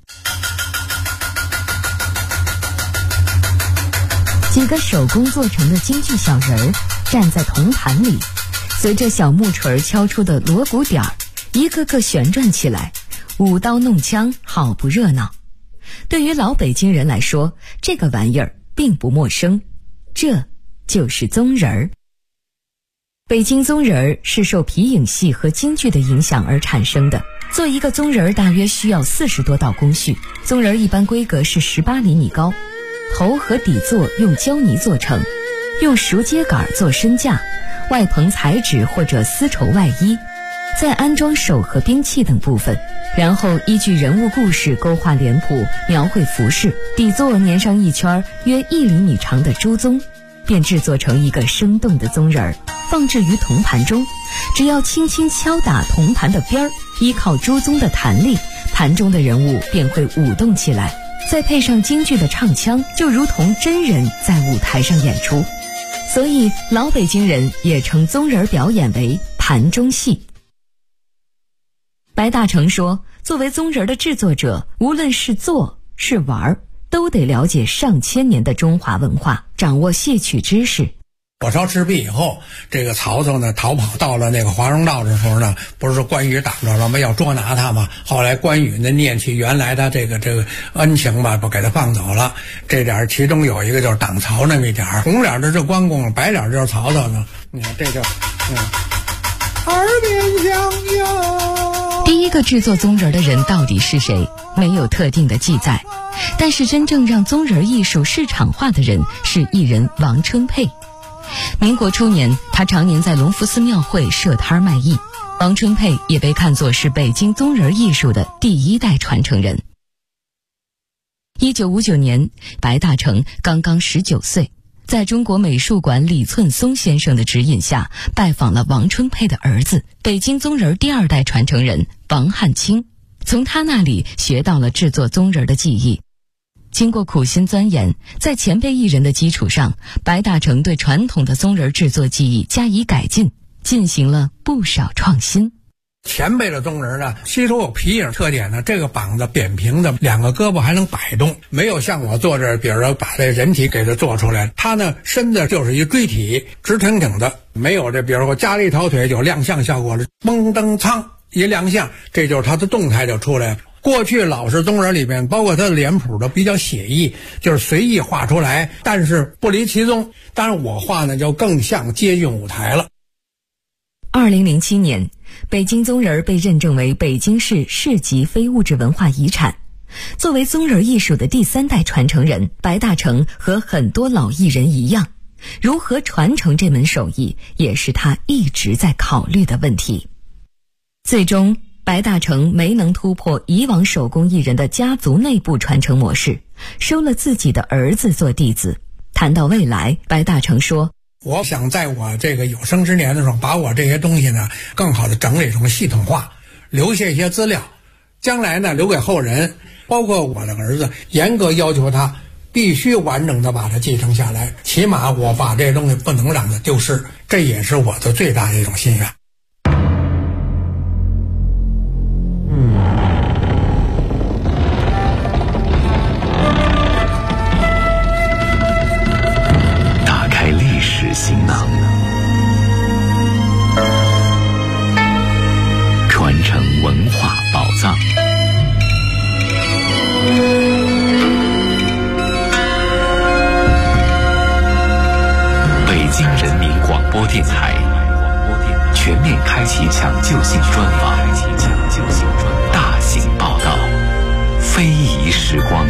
几个手工做成的京剧小人儿站在铜盘里，随着小木锤敲出的锣鼓点儿，一个个旋转起来，舞刀弄枪，好不热闹。对于老北京人来说，这个玩意儿并不陌生，这就是宗人儿。北京宗人儿是受皮影戏和京剧的影响而产生的。做一个宗人儿大约需要40多道工序，宗人儿一般规格是18厘米高，头和底座用胶泥做成，用熟秸秆做身架，外棚彩纸或者丝绸外衣，再安装手和兵器等部分，然后依据人物故事勾画脸谱，描绘服饰，底座粘上一圈约1厘米长的朱宗，便制作成一个生动的宗人儿，放置于铜盘中。只要轻轻敲打铜盘的边儿，依靠朱宗的弹力，盘中的人物便会舞动起来，再配上京剧的唱腔，就如同真人在舞台上演出。所以老北京人也称宗人表演为盘中戏。白大成说，作为宗人的制作者，无论是做是玩，都得了解上千年的中华文化，掌握戏曲知识。 火烧赤壁以后，这个曹操呢逃跑到了那个华容道的时候呢，不是关羽挡着了吗？要捉拿他嘛。后来关羽呢念起原来他这个恩情吧，不给他放走了。这点其中有一个就是挡曹那么一点，红脸的是关公，白脸就是曹操呢。你看这就耳边响哟。 第一个制作宗人的人到底是谁？没有特定的记载，但是真正让宗人艺术市场化的人是艺人王春佩。民国初年，他常年在隆福寺庙会设摊卖艺。王春佩也被看作是北京宗人艺术的第1代传承人。1959年，白大成刚刚19岁，在中国美术馆李寸松先生的指引下，拜访了王春佩的儿子，北京宗人第2代传承人王汉卿，从他那里学到了制作宗人的技艺。经过苦心钻研，在前辈艺人的基础上，白大成对传统的宗人制作技艺加以改进，进行了不少创新。 前辈的宗人呢，吸收有皮影特点呢，这个膀子扁平的，2个胳膊还能摆动，没有像我做这，比如说把这人体给它做出来，他呢身子就是一锥体，直挺挺的，没有这比如说加了一条腿有亮相效果了，嘣噔噌一亮相，这就是他的动态就出来了。过去老式宗人里边，包括他的脸谱都比较写意，就是随意画出来，但是不离其宗。当然我画呢就更像接近舞台了。 2007年，北京宗人被认证为北京市市级非物质文化遗产。作为宗人艺术的第3代传承人，白大成和很多老艺人一样，如何传承这门手艺，也是他一直在考虑的问题。最终，白大成没能突破以往手工艺人的家族内部传承模式，收了自己的儿子做弟子。谈到未来，白大成说， 我想在我这个有生之年的时候，把我这些东西呢更好的整理成系统化，留下一些资料，将来呢留给后人，包括我的儿子，严格要求他必须完整的把它继承下来，起码我把这东西不能让它丢失，这也是我的最大的一种心愿。 非遗时光。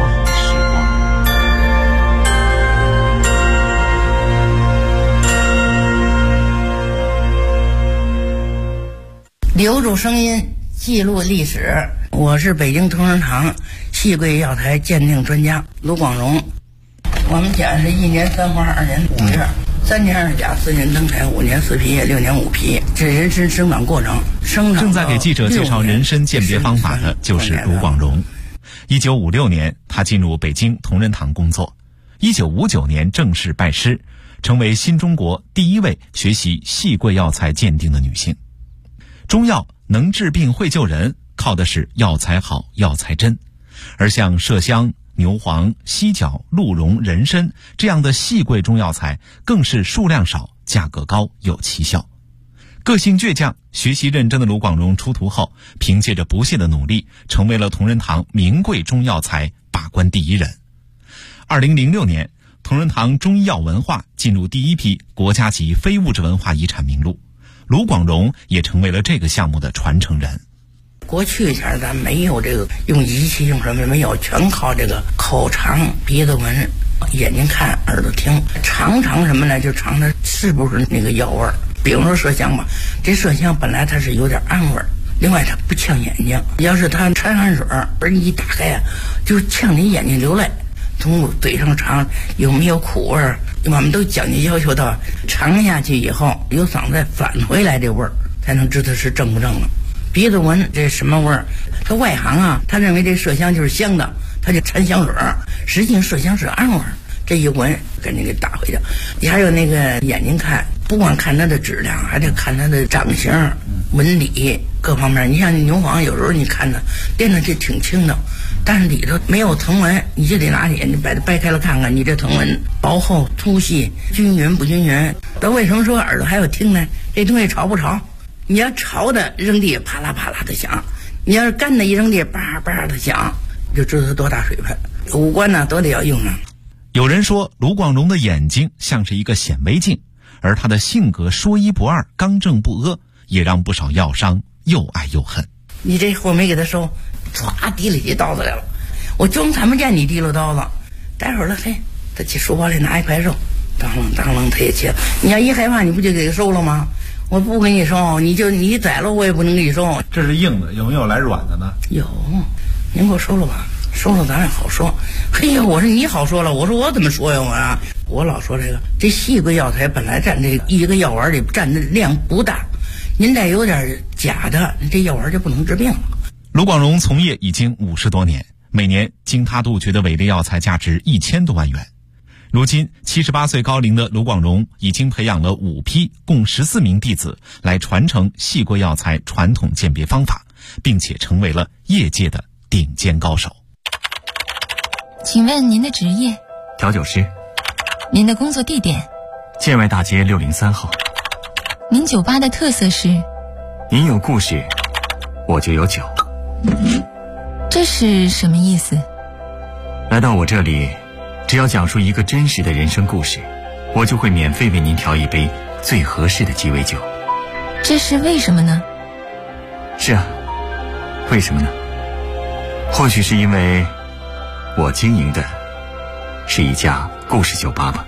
留住声音，记录历史。我是北京同仁堂戏柜药材鉴定专家卢广荣。我们讲是1年3花2年5月，3年2甲4年登台5年4皮叶6年5皮，这人参生长过程。 正在给记者介绍人参鉴别方法的就是卢广荣。1956年，他进入北京同仁堂工作。1959年正式拜师，成为新中国第一位学习戏柜药材鉴定的女性。中药能治病会救人，靠的是药材好药材真，而像麝香、牛黄、犀角、鹿茸、人参这样的细贵中药材更是数量少、价格高、有奇效。个性倔强、学习认真的卢广荣出徒后，凭借着不懈的努力，成为了同仁堂名贵中药材把关第一人。2006年，同仁堂中医药文化进入第一批国家级非物质文化遗产名录，卢广荣也成为了这个项目的传承人。 过去前咱没有这个用仪器用什么没有，全靠这个口尝、鼻子闻、眼睛看、耳朵听，尝什么呢？就尝它是不是那个药味儿。比如说麝香吧，这麝香本来它是有点氨味儿，另外它不呛眼睛，要是它掺汗水而你一打开啊，就呛你眼睛流泪。从嘴上尝有没有苦味儿，我们都讲究要求到尝下去以后由嗓子返回来这味儿，才能知道是正不正了。鼻子闻这什么味儿？他外行啊，他认为这麝香就是香的，他就掺香水儿，实际上麝香是氨味儿。这一闻赶紧给打回去。你还有那个眼睛看，不光看它的质量，还得看它的长相、纹理各方面。你像牛黄，有时候你看它掂上去挺轻的，但是里头没有藤纹，你就得拿眼睛把它掰开了看看，你这藤纹薄厚、粗细、均匀不均匀。那为什么说耳朵还要听呢？这东西潮不潮？你要潮的扔地啪啦啪啦的响，你要是干的一扔地叭叭的响，就知道它多大水分。五官呢都得要用上。 有人说卢广荣的眼睛像是一个显微镜，而他的性格说一不二、刚正不阿，也让不少药商又爱又恨。 你这货没给他收，唰提了起刀子来了，我装看不见你提了刀子，待会儿了，嘿，他去书包里拿一块肉，当啷他也切了。你要一害怕，你不就给他收了吗？我不给你收，你宰了我也不能给你收。 这是硬的，有没有来软的呢？ 有，您给我收了吧，收了咱也好说。嘿呀，我说你好说了，我说我怎么说呀我老说这细贵药材本来占这一个药丸里占的量不大，您再有点假的，这药丸就不能治病了。 卢广荣从业已经50多年，每年经他杜绝的伪劣药材价值1000多万元。如今78岁高龄的卢广荣已经培养了5批共14名弟子来传承细贵药材传统鉴别方法，并且成为了业界的顶尖高手。 请问您的职业？ 调酒师。 您的工作地点？ 建外大街603号。 您酒吧的特色是？ 您有故事，我就有酒。 这是什么意思？ 来到我这里，只要讲述一个真实的人生故事，我就会免费为您调一杯最合适的鸡尾酒。 这是为什么呢？ 是啊，为什么呢？或许是因为我经营的是一家故事酒吧吧。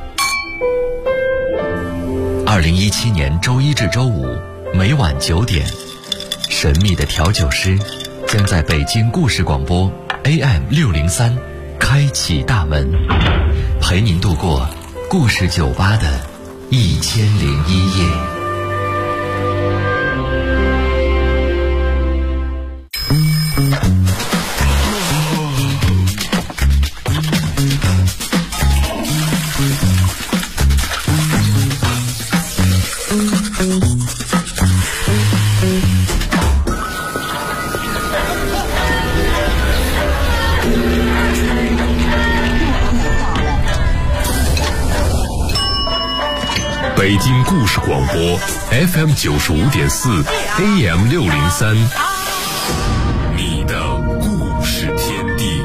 2017年周一至周五每晚9点，神秘的调酒师将在北京故事广播 AM603开启大门，陪您度过故事酒吧的1001夜。 北京故事广播 FM 95.4 AM 603，你的故事天地。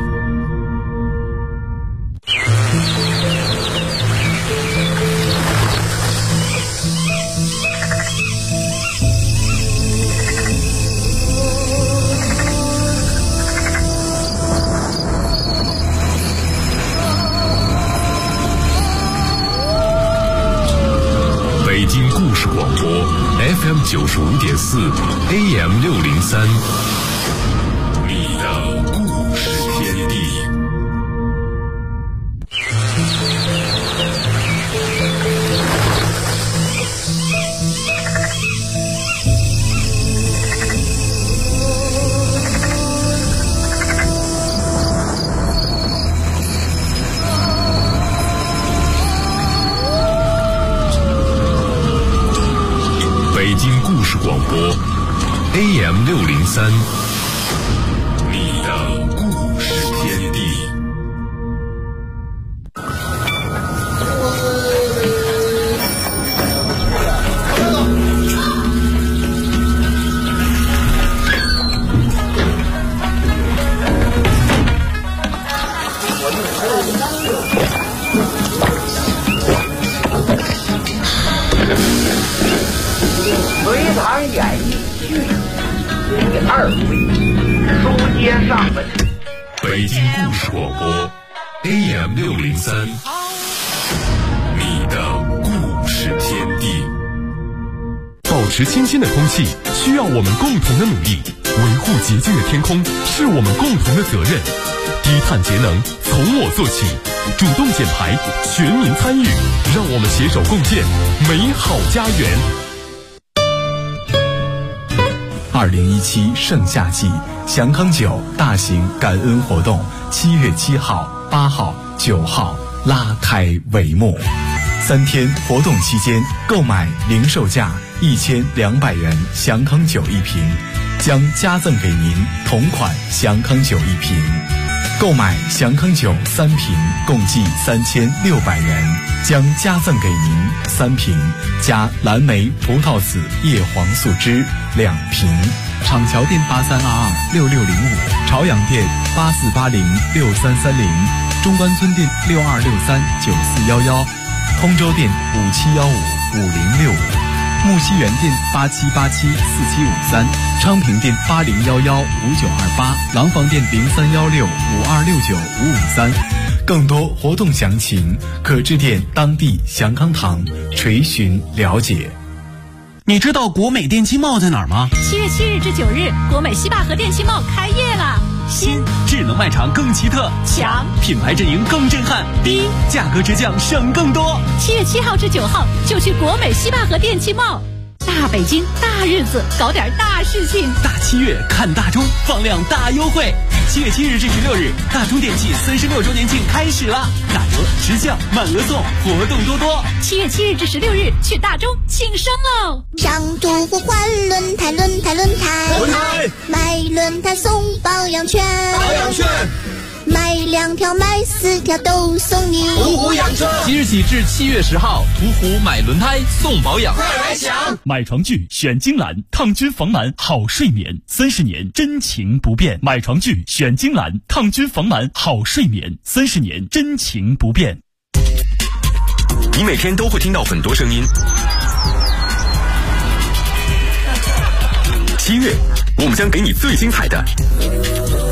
广播 FM 95.4 AM 603，你的故事天地。北京故事广播 AM 603，你的故事天地。 隋唐演义序第2回，书接上文。 北京故事广播 AM 603，你的故事天地。 保持清新的空气需要我们共同的努力，维护洁净的天空是我们共同的责任。低碳节能从我做起，主动减排，全民参与，让我们携手共建美好家园。 2017盛夏季祥康酒大型感恩活动7月7号、8号、9号拉开帷幕。3天活动期间，购买零售价1200元祥康酒1瓶，将加赠给您同款祥康酒1瓶。购买祥康酒3瓶，共计3600元，将加赠给您3瓶加蓝莓葡萄籽叶黄素汁2瓶。厂桥店83226605，朝阳店84806330，中关村店62639411，通州店57155065，木樨园店87874753，昌平店80115928，廊坊店031652695553。更多活动详情可致电当地祥康堂垂询了解。 你知道国美电器贸在哪儿吗 ？7月7日至9日，国美西坝河电器贸开业了。 新智能卖场更奇特， 强品牌阵营更震撼， 低价格直降省更多。 7月7号至9号就去国美西坝河电器贸。大北京大日子，搞点大事情。 大7月看大中，放量大优惠。7月7日至16日，大中电器36周年庆开始了，打折、直降、满额送，活动多多。 7月7日至16日，去大中庆生喽！ 上图互换轮胎，买轮胎送保养券，买2条买4条都送你。 途虎养车，即日起至7月10号，途虎买轮胎送保养，快来抢！ 买床具选金兰，抗菌防螨好睡眠，30年真情不变。买床具选金兰，抗菌防螨好睡眠，30年真情不变。 你每天都会听到很多声音。7月，我们将给你最精彩的